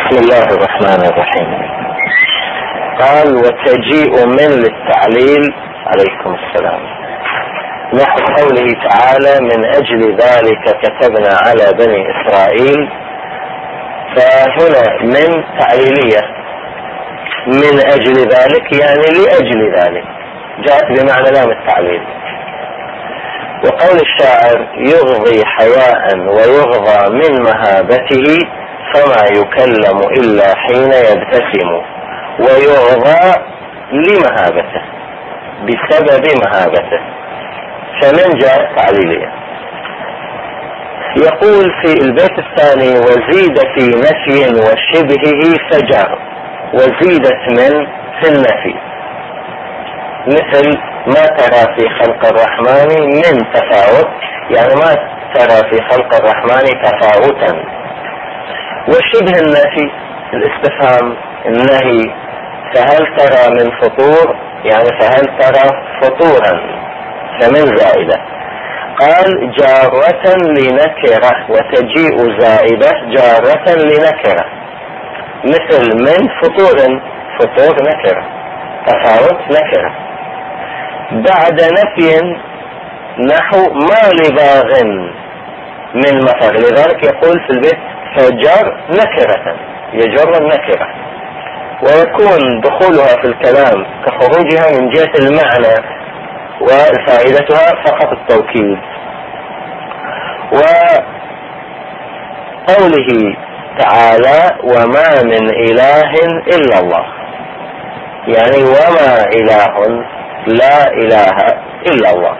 بسم الله الرحمن الرحيم. قال وتجيء من للتعليل عليكم السلام نحو قوله تعالى من أجل ذلك كتبنا على بني إسرائيل. فهنا من تعليلية، من أجل ذلك يعني لأجل ذلك، جاءت بمعنى لام التعليل. وقول الشاعر يغضي حياء ويغضى من مهابته فما يكلم إلا حين يبتسم، ويغضى لمهابته بسبب مهابته، فمن جاءت تعليلية. يقول في البيت الثاني وزيد في نفي وشبهه فجر، وزيدت من في النفي مثل ما ترى في خلق الرحمن من تفاوت، يعني ما ترى في خلق الرحمن تفاوتا. وشبه النفي الاستفهام النهي فهل ترى من فطور، يعني فهل ترى فطورا، فمن زائدة. قال جارة لنكرة، وتجيء زائدة جارة لنكرة مثل من فطور، فطور نكرة، تفاوت نكرة. بعد نفي نحو ما لباغ من مطر، لذلك يقول في البيت فجر نكرة، يجر النكرة، ويكون دخولها في الكلام كخروجها من جهة المعنى وفائدتها فقط التوكيد. وقوله تعالى وما من إله إلا الله، يعني وما إله لا إله إلا الله.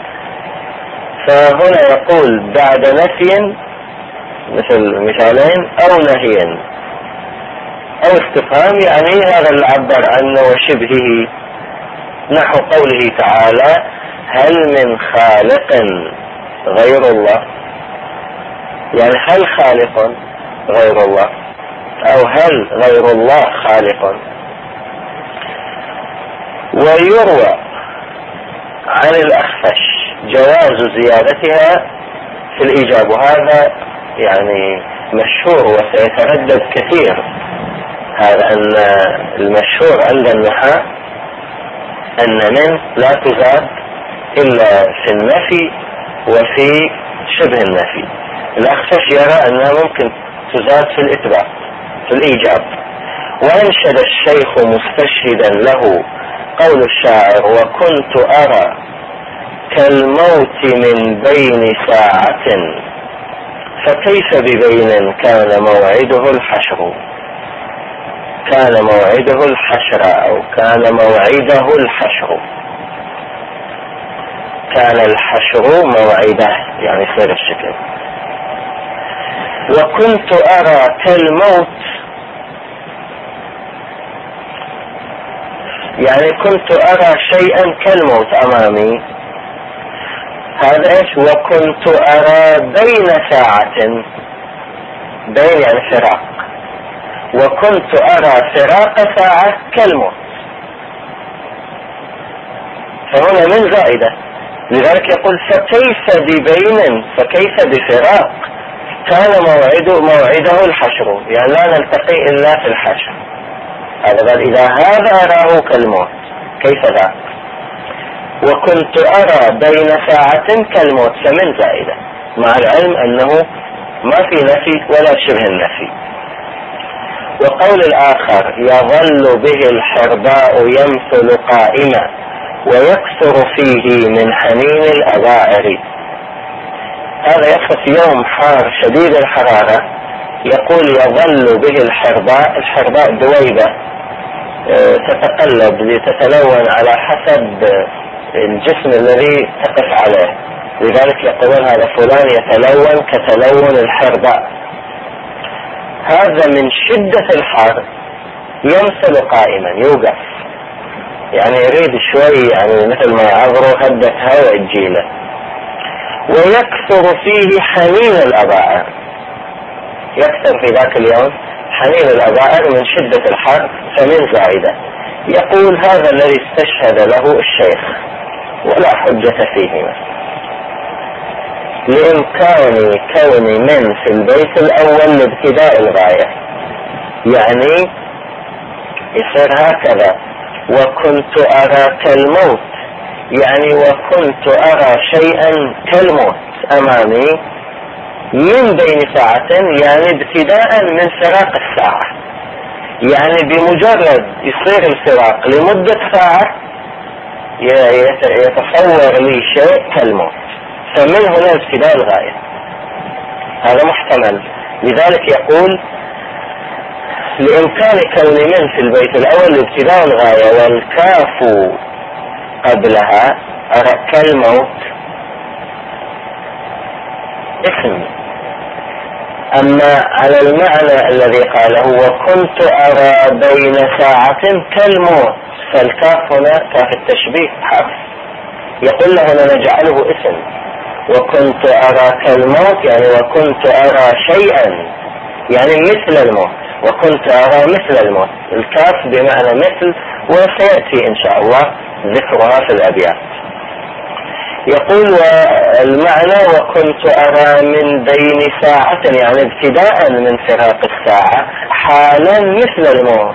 فهنا يقول بعد نفي مثل مثالين أو نهي أو استفهام، يعني هذا اللي عبر عنه وشبهه، نحو قوله تعالى هل من خالق غير الله، يعني هل خالق غير الله أو هل غير الله خالق. ويروى عن الأخفش جواز زيادتها في الإيجاب، وهذا يعني مشهور وسيتردد كثير، هذا أن المشهور عند النحاة أن من لا تزاد إلا في النفي وفي شبه النفي. الأخفش يرى أنها ممكن تزاد في الإثبات في الإيجاب. وأنشد الشيخ مستشهدا له قول الشاعر وكنت أرى كالموت من بين ساعة فكيف ببين كان موعده الحشر، كان موعده الحشر أو كان موعده الحشر، كان الحشر موعده يعني سير الشكل. وكنت أرى كالموت، يعني كنت أرى شيئا كالموت أمامي، هذا إيش؟ وكنت أرى بين ساعة، بين يعني فراق، وكنت أرى فراق ساعة كالموت، فهنا من زائدة، لذلك يقول فكيف ببين، فكيف بفراق كان موعده الحشر، يعني لا نلتقي إلا في الحشر. هذا قال إذا هذا أراه كالموت كيف ذاك. وكنت أرى بين ساعة كالموت، فمن زائدة، مع العلم أنه ما في نفي ولا شبه النفي. وقول الآخر يظل به الحرباء يمثل قائما ويكثر فيه من حنين الأبائر، هذا يصف يوم حار شديد الحرارة، يقول يظل به الحرباء، الحرباء دويبة تتقلب لتتلون على حسب الجسم الذي تقف عليه، لذلك يقولون هذا فلان يتلون كتلون الحرباء. هذا من شدة الحر يمثل قائما، يوقف، يعني يريد شوي، يعني مثل ما يعذره هدة هواء الجيلة. ويكثر فيه حنين الأبائر، يكثر في ذاك اليوم حنين الأبائر من شدة الحر، فمن زائدة. يقول هذا الذي استشهد له الشيخ ولا حجة فيهما، لإمكان كون من في البيت الأول لابتداء الغاية، يعني يصير هكذا: وكنت أرى كالموت، يعني وكنت أرى شيئا كالموت أمامي من بين ساعة، يعني ابتداء من فراق الساعة. يعني بمجرد يصير الفراق لمدة ساعة يتصور لي شيء كالموت، فمن هنا ابتداء الغاية. هذا محتمل. لذلك يقول: لإمكان كون من في البيت الأول ابتداء الغاية والكاف قبلها كالموت اسم. أما على المعنى الذي قاله وكنت أرى بين ساعة كالموت، فالكاف هنا كاف التشبيه حرف، يقول له هنا نجعله اسم. وكنت أرى كالموت يعني وكنت أرى شيئا يعني مثل الموت، وكنت أرى مثل الموت، الكاف بمعنى مثل، وسيأتي إن شاء الله ذكرها في الأبيات. يقول: والمعنى وكنت أرى من بين ساعة يعني ابتداء من فراق الساعة حالا مثل الموت،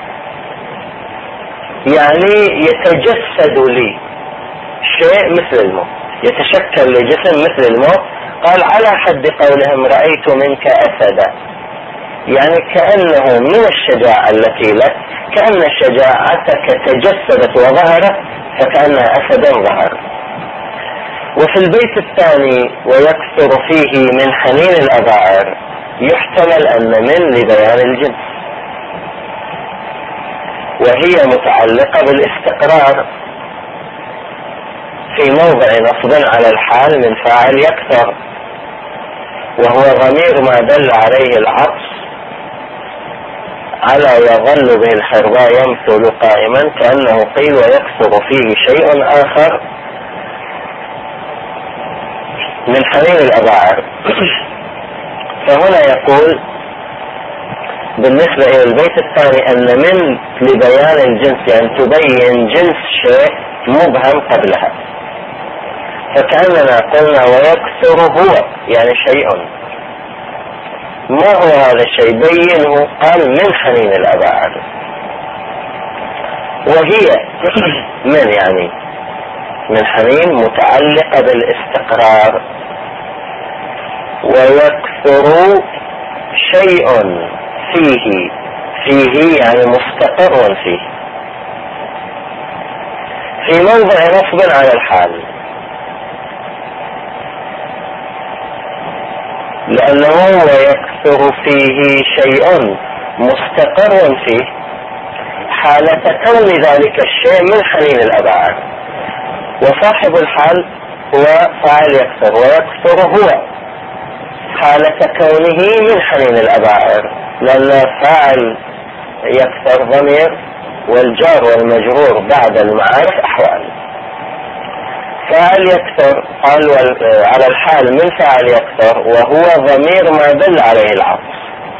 يعني يتجسد لي شيء مثل الموت، يتشكل لجسم مثل الموت. قال: على حد قولهم رأيت منك أسدا، يعني كأنه من الشجاعة التي لك، كأن شجاعتك تجسدت وظهرت، فكأنها أسدا ظهر. وفي البيت الثاني: ويكثر فيه من حنين الأباعر، يحتمل أن من لبيان الجنس، وهي متعلقة بالاستقرار في موضع نصب على الحال من فاعل يكثر، وهو ضمير ما دل عليه العطف على يظل به الحرباء يمثل قائما، كأنه قيل: ويكثر فيه شيء آخر من حنين الأباعر. فهنا يقول بالنسبة إلى البيت الثاني أن من لبيان الجنس، يعني تبين جنس شيء مبهم قبلها، فكأننا قلنا ويكثر هو يعني شيء. ما هو هذا الشيء؟ بينه. قال: من حنين الأباعر، وهي من يعني من حنين متعلقة بالاستقرار. ويكثر شيء فيه يعني مستقر فيه، في موضع نصب على الحال، لأنه ويكثر فيه شيء مستقر فيه حالة كون ذلك الشيء من حنين الأباعر، وصاحب الحال هو فاعل يكثر، ويكثر هو حالة كونه من حنين الأباعر، لأن فاعل يكثر ضمير، والجار والمجرور بعد المعارف أحوال. فاعل يكثر قال على الحال من فاعل يكثر، وهو ضمير ما دل عليه العطف،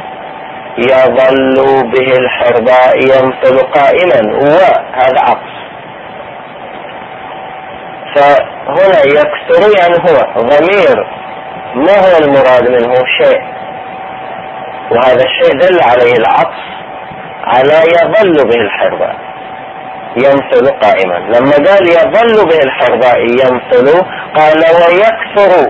يظل به الحرباء يمثل قائما، وهذا عطف. فهنا يكثر يعني هو ضمير، ما هو المراد منه؟ شيء، وهذا الشيء دل عليه العطف على يظل به الحرباء يمثل قائما. لما قال يظل به الحرباء يمثل، قال ويكثر،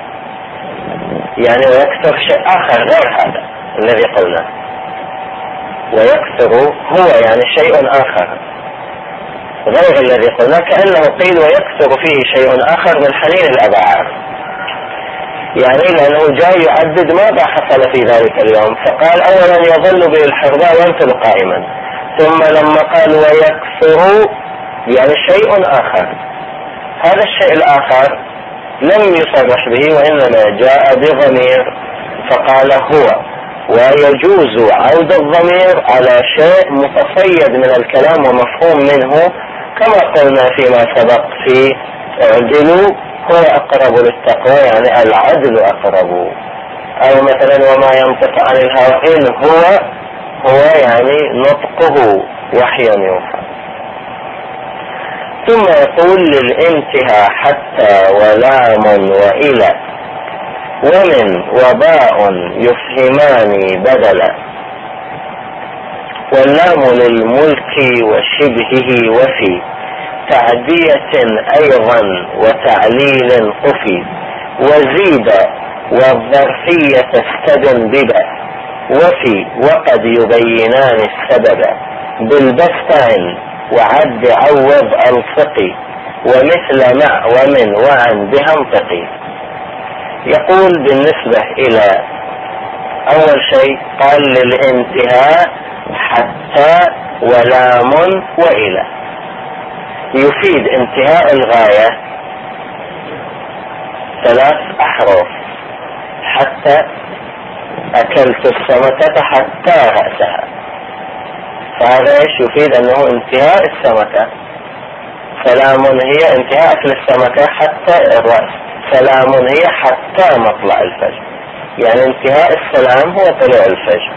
يعني ويكثر شيء آخر غير هذا الذي قلناه. ويكثر هو يعني شيء آخر غير الذي قلناه، كأنه قيل ويكثر فيه شيء آخر من حنين الأباعر، يعني لأنه جاي يعدد ماذا حصل في ذلك اليوم، فقال أولا يظل به الحرباء يمثل قائما، ثم لما قال ويكثر يعني شيء آخر، هذا الشيء الآخر لم يصرح به وإنما جاء بضمير فقال هو. ويجوز عود الضمير على شيء متصيد من الكلام ومفهوم منه، كما قلنا فيما سبق في اعدلوا هو أقرب للتقوى، يعني العدل أقرب. أو مثلا وما ينطق عن الهوى إن هو يعني نطقه وحي يوحى. ثم يقول للانتهاء حتى ولام وإلى ومن وباء يفهمان بدلا. واللام للملك وشبهه وفي تعدية أيضا وتعليل قفي وزيد والظرفية استدم ببا وفي وقد يبينان السبب بالبستان وعد عوض الفقي ومثل مع ومن وعن بهنطقي. يقول بالنسبة إلى أول شيء قال للانتهاء حتى ولام وإلى، يفيد انتهاء الغاية 3 أحرف، حتى أكلت السمكة حتى رأسها، فهذا ايش يفيد؟ انه انتهاء السمكة. سلام هي انتهاء أكل السمكة حتى الرأس، سلام هي حتى مطلع الفجر، يعني انتهاء السلام هو طلوع الفجر.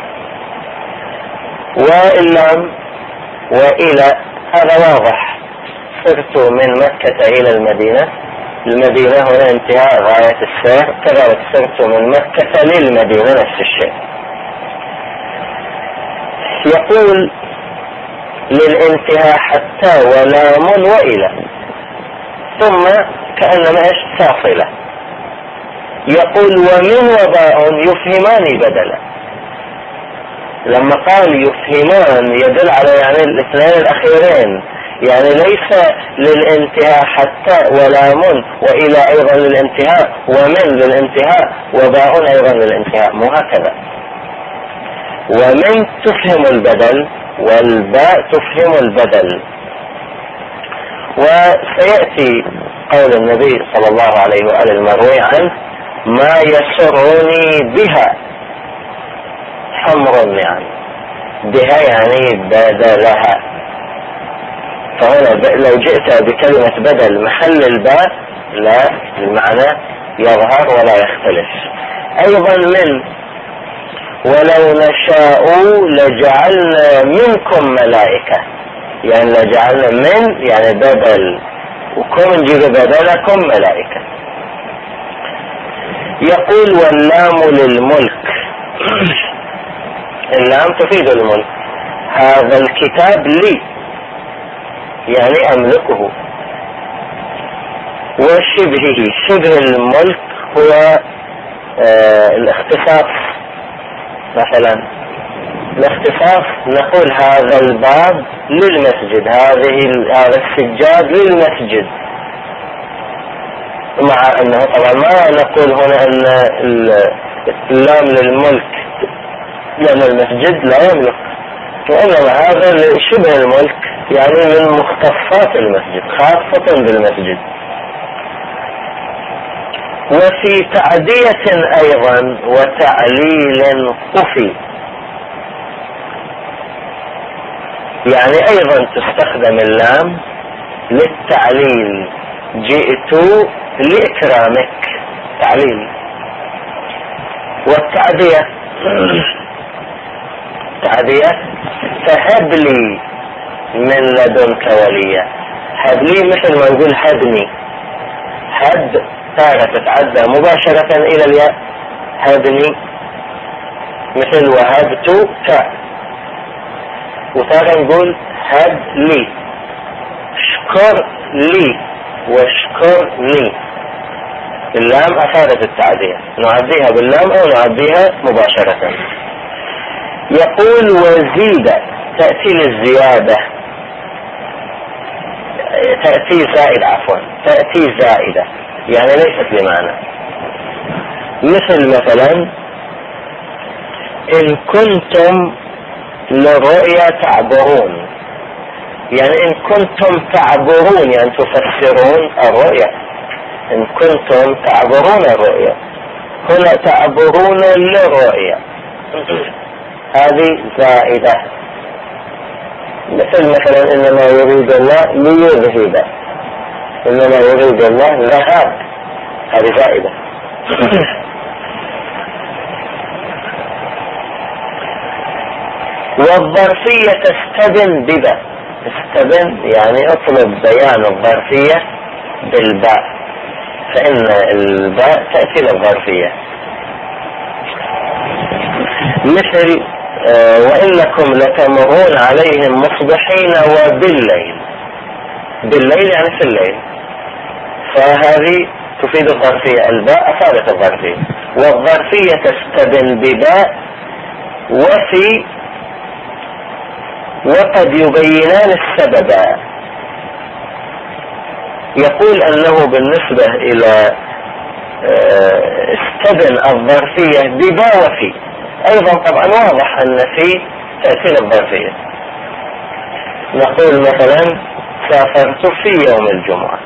واللام وإلى هذا واضح، سرت من مكة إلى المدينة، المدينة هنا انتهاء غاية السير، كذلك سرت من مكة للمدينة نفس الشيء. يقول للانتهاء حتى ولام وإلى، ثم كأنما ايش فاصلة. يقول ومن وباء يفهمان بدلا، لما قال يفهمان يدل على يعني الاثنين الأخيرين، يعني ليس للانتهاء حتى ولام وإلى أيضا للانتهاء ومن للانتهاء وباء أيضا للانتهاء، مو هكذا. ومن تفهم البدل والباء تفهم البدل. وسيأتي قول النبي صلى الله عليه وآله المروي عنه ما يسرني بها حمر، يعني بها يعني بدلها، فهنا لو جئت بكلمة بدل محل الباء لا المعنى يظهر ولا يختلف. أيضا من ولو نشاء لجعلنا منكم ملائكة، يعني لجعلنا من يعني بدل، وكم نجيب بدلكم ملائكة. يقول واللام للملك، اللام تفيد الملك، هذا الكتاب لي يعني أملكه. وشبهه، شبه الملك هو الاختصاص، مثلا الاختصاص نقول هذا الباب للمسجد، هذا السجاد للمسجد، مع انه طبعا ما نقول هنا ان اللام للملك لان المسجد لا يملك، وانما هذا شبه الملك يعني من مختصات المسجد خاصة بالمسجد. وفي تعدية ايضا وتعليل قفي، يعني ايضا تستخدم اللام للتعليل، جئت لإكرامك، تعليل. والتعدية تعدية فهب لي من لدنك وليا، هب لي مثل ما نقول هبني، هب تارة تتعدى مباشرة إلى الياء، هبني مثل وهبت ك، وتارة نقول هب لي، اشكر لي واشكرني. اللام أفادت التعدية، نعديها باللام أو نعديها مباشرة. يقول وزيد، تأتي للزيادة، تأتي زائد عفوا، تأتي زائدة يعني ليست لمعنى، مثلا إن كنتم للرؤيا تعبرون، يعني إن كنتم تعبرون يعني تفسرون الرؤيا، إن كنتم تعبرون الرؤيا، هنا تعبرون للرؤيا، هذه زائدة. مثلا إنما يريد الله ليذهب، إنما يريد الله ذهاب، هذه زائدة. والظرفية تستبن ببا، استبن يعني اطلب بيان الظرفية بالباء، فإن الباء تأتي للظرفية. مثل وإنكم لتمرون عليهم مصبحين وبالليل. بالليل يعني في الليل، فهذه تفيد الظرفية. الباء أفادت الظرفية، والظرفية تستبن بباء وفي وقد يبينان السبب. يقول أنه بالنسبة إلى استبن الظرفية بباء وفي، أيضا طبعا واضح أن في تأثير الظرفية. نقول مثلا سافرت في يوم الجمعة،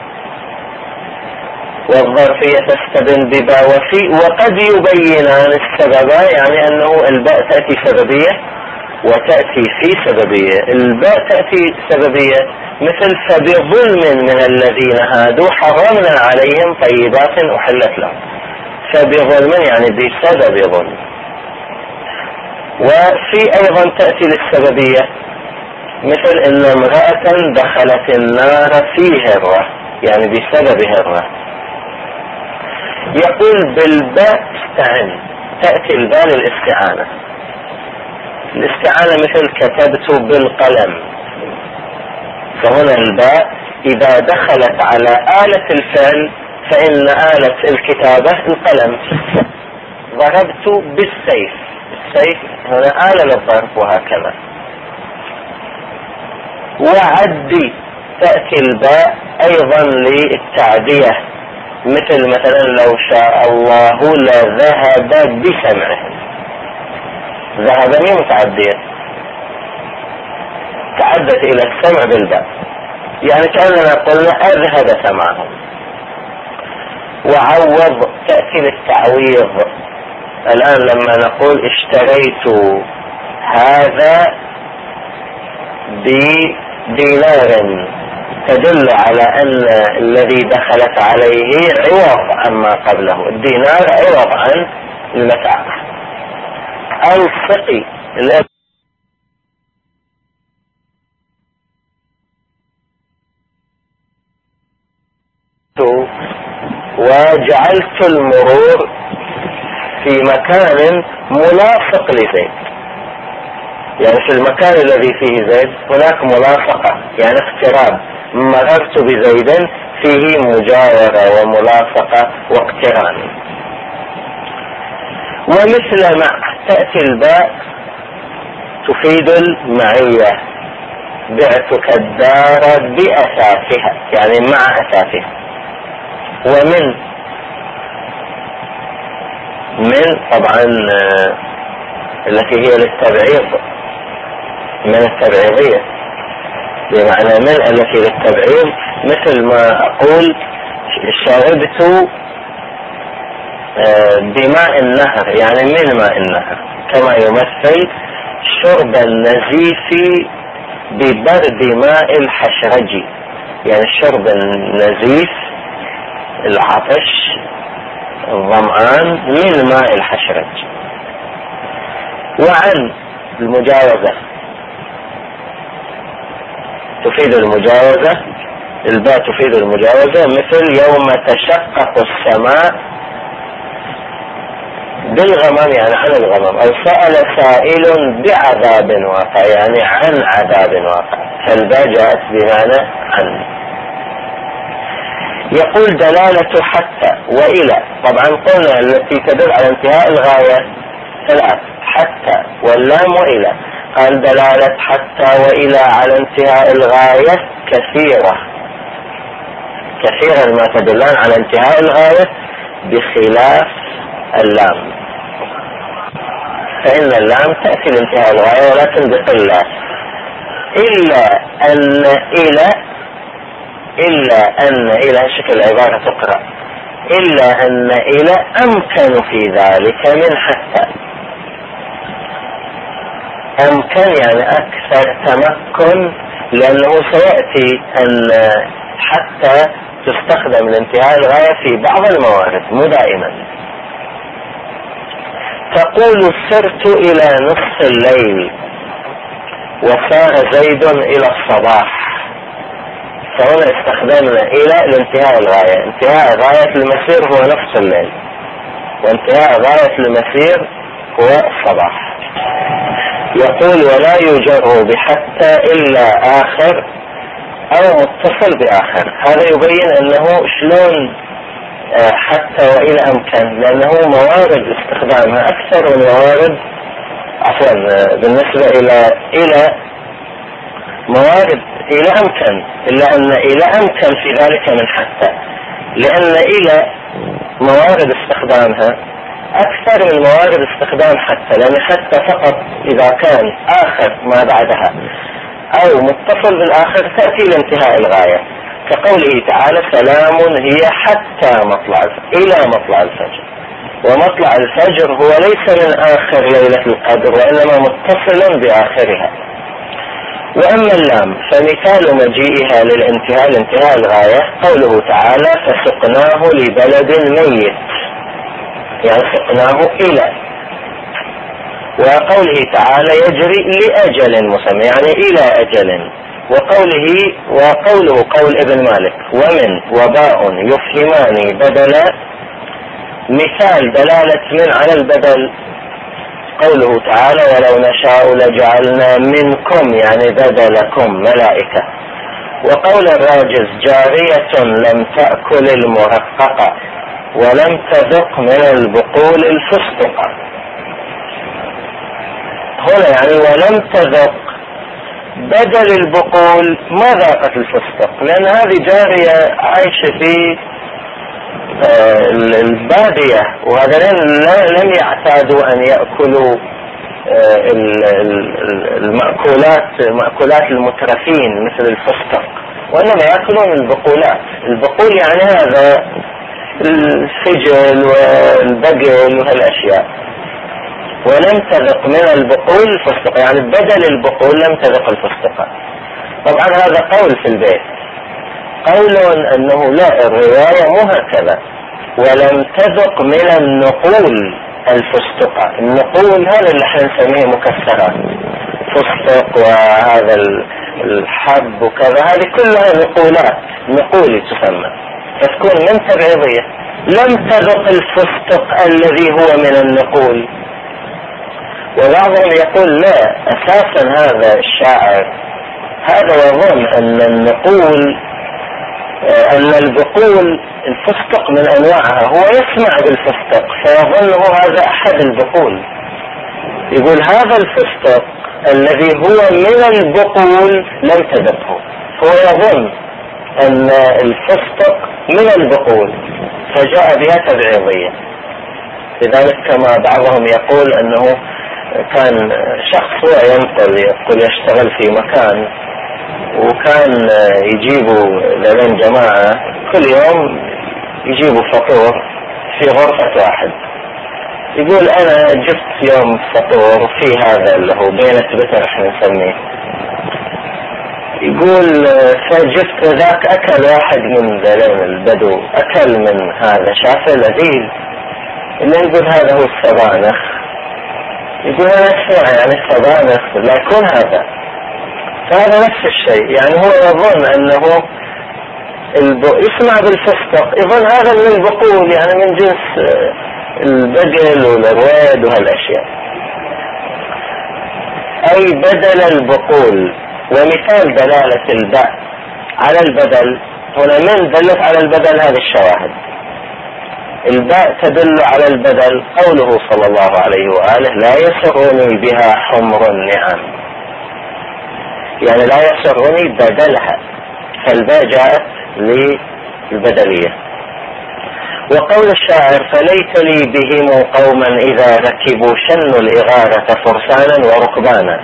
والظرفية تستبن بباء وفي وقد يبينان السبب، يعني أنه الباء تأتي سببية وتأتي في سببية. الباء تأتي سببية مثل فبظلم من الذين هادوا حرمنا عليهم طيبات أحلت لهم. فبظلم يعني بسبب ظلم. وفي أيضا تأتي للسببية مثل إن امرأة دخلت النار في هرة، يعني بسبب هرة. يقول بالباء استعن، تأتي الباء للاستعانة. الاستعانة مثل كتبت بالقلم، فهنا الباء إذا دخلت على آلة الفعل فإن آلة الكتابة القلم. ضربت بالسيف، السيف هنا آلة للضرب، وهكذا. وعدي تأتي الباء أيضا للتعدية، مثلا لو شاء الله لذهب بسمعهم. ذهب مين متعدية، تعدت إلى السمع بالباء، يعني كأننا قلنا أذهب سمعهم. وعوض تأتي للتعويض. الآن لما نقول اشتريت هذا بدينار تدل على أن الذي دخلت عليه عوض عما قبله. الدينار عوض عن المتاع. السقي وجعلت المرور في مكان ملاصق لزيد، يعني في المكان الذي فيه زيد هناك ملاصقة، يعني اقتراب. مررت بزيد فيه مجاورة وملاصقة واقتران. ومثل مع تأتي الباء تفيد المعية. بعتك الدار بأساسها، يعني مع أساسها. ومن طبعا التي هي للتبعيض، من التبعيضية، بمعنى من التي للتبعيض، مثل ما أقول شربت بماء النهر، يعني من ماء النهر، كما يمثل شرب النزيف ببرد ماء الحشرج، يعني شرب النزيف العطش الظمآن من ماء الحشرج. وعن المجاوزة تفيد المجاوزة، الباء تفيد المجاوزة، مثل يوم تشقق السماء بالغمام، يعني عن الغمام. أو سأل سائل بعذاب واقع، يعني عن عذاب واقع، فالباء جاءت بمعنى عن. يقول دلالة حتى وإلى، طبعا قلنا التي تدل على انتهاء الغاية ثلاث، حتى واللام وإلى. قال دلالة حتى وإلى على انتهاء الغاية كثيرة، كثيرا ما تدلان على انتهاء الغاية، بخلاف اللام، فإن اللام تأتي لانتهاء الغاية ولكن بقلة. إلا أن إلى شكل العبارة تقرأ إلا أن إلى أمكن في ذلك من حتى. أمكن يعني أكثر تمكن، لأنه سيأتي أن حتى تستخدم لانتهاء الغاية في بعض الموارد، مو دائما. تقول سرت إلى نصف الليل وسار زيد إلى الصباح، فهنا استخدمنا إلى لانتهاء الغاية. انتهاء غاية المسير هو نصف الليل، وانتهاء غاية المسير هو الصباح. يقول ولا يجر بحتى إلا آخر أو متصل بآخر. هذا يبين أنه شلون حتى وإلى أمكن، لأنه موارد استخدامها أكثر من موارد بالنسبة إلى موارد إلى أمكن، إلا أن إلى أمكن في ذلك من حتى، لأن إلى موارد استخدامها أكثر من موارد استخدام حتى، لأن حتى فقط إذا كان آخر ما بعدها أو متصل بالآخر تأتي لانتهاء الغاية، كقوله تعالى سلام هي حتى إلى مطلع الفجر. ومطلع الفجر هو ليس من آخر ليلة القدر، وإنما متصل بآخرها. وأما اللام فمثال مجيئها للانتهاء لانتهاء الغاية قوله تعالى فسقناه لبلد ميت، يعني سقناه إلى. وقوله تعالى يجري لأجل مسمى، يعني إلى أجل. وقوله قول ابن مالك ومن وباء يفهمان بدلا، مثال دلالة من على البدل قوله تعالى ولو نشاء لجعلنا منكم، يعني بدلكم ملائكة. وقول الراجز جارية لم تأكل المرققة ولم تذق من البقول الفستقة. هنا يعني ولم تذق بدل البقول ما ذاقت الفستق، لأن هذه جارية عايشة في البادية، وهذا لم يعتادوا أن يأكلوا مأكولات المترفين مثل الفستق، وإنما يأكلون البقولات. البقول يعني هذا الفجل والبقل وهالأشياء. ولم تذق من البقول الفستق، يعني بدل البقول لم تذق الفستق. طبعا هذا قول في البيت، قول أنه لا، الرواية مو هكذا. ولم تذق من النقول الفستق. النقول هذا اللي احنا نسميه مكسرات، فستق وهذا الحب وكذا، هذه كلها نقول تسمى، فتكون من تبعيضية. لم تذق الفستق الذي هو من النقول. وبعضهم يقول لا، أساسا هذا الشاعر هذا يظن أن البقول الفستق من أنواعها، هو يسمع بالفستق فيظنه هذا أحد البقول. يقول هذا الفستق الذي هو من البقول لم تذقه، هو يظن أن الفستق من البقول فجاء بها تبعيضية. لذلك كما بعضهم يقول أنه كان شخص هو يقول يشتغل في مكان، وكان يجيبوا لبين جماعة كل يوم يجيبوا فطور في غرفة واحد. يقول أنا جبت يوم فطور في هذا اللي هو بينة بتر احنا نسميه. يقول فجبت ذاك أكل واحد من ذلين البدو، أكل من هذا شافه لذيذ، اللي يقول هذا هو السبانخ. يقول أنا أسمع يعني السبانخ لا يكون هذا. فهذا نفس الشيء، يعني هو يظن أنه يسمع بالفستق، يظن هذا من البقول، يعني من جنس البقل والرواد وهالأشياء، أي بدل البقول. ومثال دلالة الباء على البدل هنا، من دلت على البدل هذه الشواهد. الباء تدل على البدل قوله صلى الله عليه وآله لا يسرني بها حمر النعم، يعني لا يسرني بدلها، فالباء جاءت للبدلية. وقول الشاعر فليت لي بهم قوما إذا ركبوا شنوا الإغارة فرسانا وركبانا.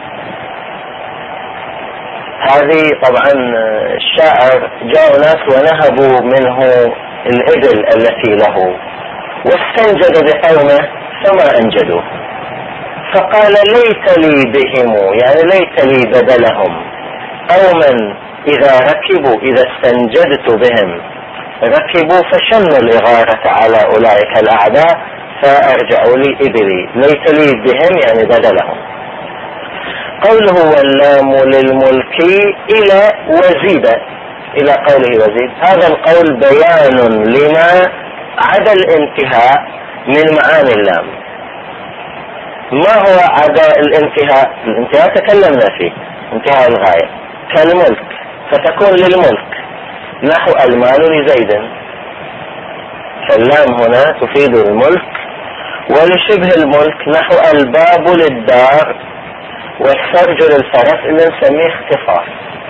هذه طبعا الشاعر جاءوا ناس ونهبوا منه الإبل التي له، واستنجد بقومه فما أنجدوا، فقال ليت لي بهم، يعني ليت لي بدلهم، قوما إذا ركبوا، إذا استنجدت بهم ركبوا فشنوا الإغارة على أولئك الأعداء فأرجعوا لي إبلي، ليت لي بهم يعني بدلهم. قوله واللام للملك إلى وزيد، إلى قوله وزيد، هذا القول بيان لما عدا الانتهاء من معاني اللام. ما هو عدا الانتهاء؟ الانتهاء تكلمنا فيه، انتهاء الغاية كالملك، فتكون للملك نحو المال لزيد، فاللام هنا تفيد الملك. ولشبه الملك نحو الباب للدار والسرج للفرس، اللي نسميه اختصاص.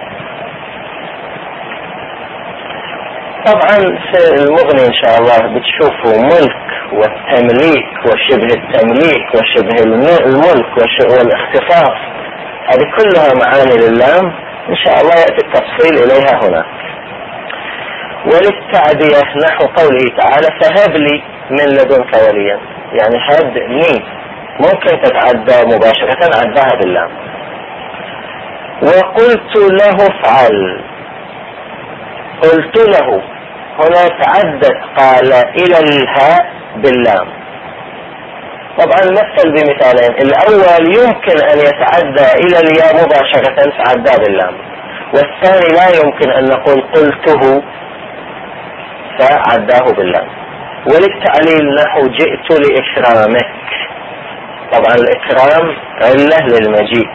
طبعا في المغني ان شاء الله بتشوفوا ملك والتمليك وشبه التمليك وشبه الملك والاختصاص، هذه كلها معاني للام، ان شاء الله يأتي التفصيل اليها هناك. وللتعدية نحو قوله تعالى فهب لي من لدنك وليا، يعني هبني ممكن تتعدى مباشرة، عداها باللام. وقلت له افعل، قلت له هنا تعدت قال الى الهاء باللام. طبعا مثل بمثالين، الاول يمكن ان يتعدى الى الياء مباشرة فعدى باللام، والثاني لا يمكن ان نقول قلته فعداه باللام. وللتعليل نحو جئت لإكرامك، طبعا الإكرام علة للمجيء.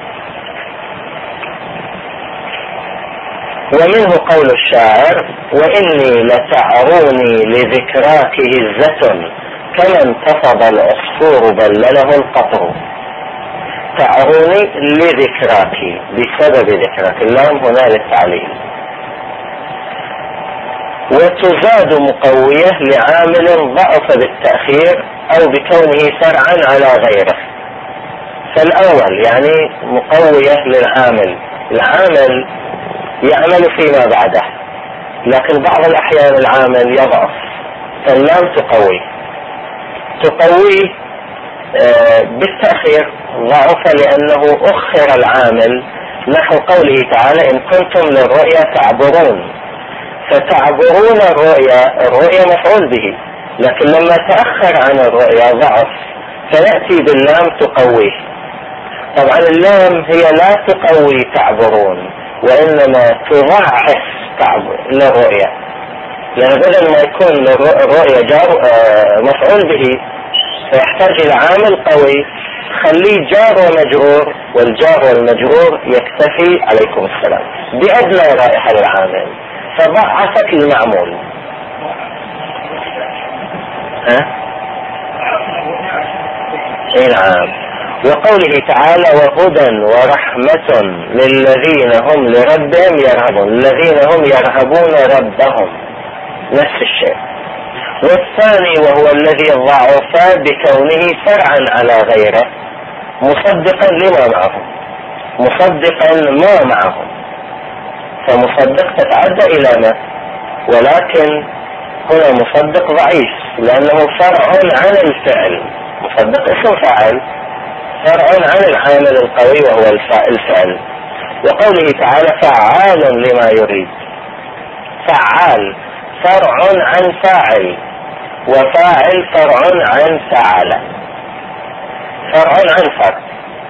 ومنه قول الشاعر وإني لتعروني لذكراك هزة كما انتصب العصفور بلله القطر. تعروني لذكراك بسبب ذكراك، اللام هنا للتعليل. وتزاد مقوية لعامل ضعف بالتأخير أو بكونه فرعا على غيره. فالأول يعني مقوية للعامل، العامل يعمل فيما بعده، لكن بعض الأحيان العامل يضعف، فاللام تقوي بالتأخير، ضعف لأنه أخر العامل، نحو قوله تعالى إن كنتم للرؤيا تعبرون، فتعبرون الرؤيا مفعول به، لكن لما تأخر عن الرؤيا ضعف، فيأتي باللام تقويه. طبعا اللام هي لا تقوي تعبرون، وإنما تضعف للرؤيا، لأن بدل ما يكون الرؤيا جار مفعول به فيحتاج إلى عامل قوي خليه جار ومجرور، والجار والمجرور يكتفي عليكم السلام بأدنى رائحة للعامل، فضعفت المعمول. نعم. وقوله تعالى وهدى ورحمة للذين هم لربهم يرهبون، الذين هم يرهبون ربهم، نفس الشيء. والثاني وهو الذي ضعف بكونه فرعا على غيره مصدقا لما معهم، مصدقا ما معهم، فمصدق تتعدى إلى ما، ولكن هنا مصدق ضعيف لأنه فرع عن الفعل، مصدق اسم فاعل فرع عن العامل القوي وهو الفعل. وقوله تعالى فعال لما يريد، فعال فرع عن فاعل، وفاعل فرع عن فعل، فرع عن فعل.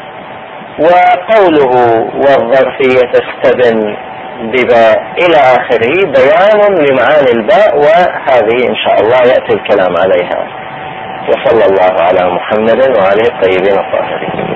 وقوله والظرفية تستبن بباء إلى آخره بيان لمعاني الباء، وهذه إن شاء الله يأتي الكلام عليها. وصلى الله على محمد وعلى الطيبين الطاهرين.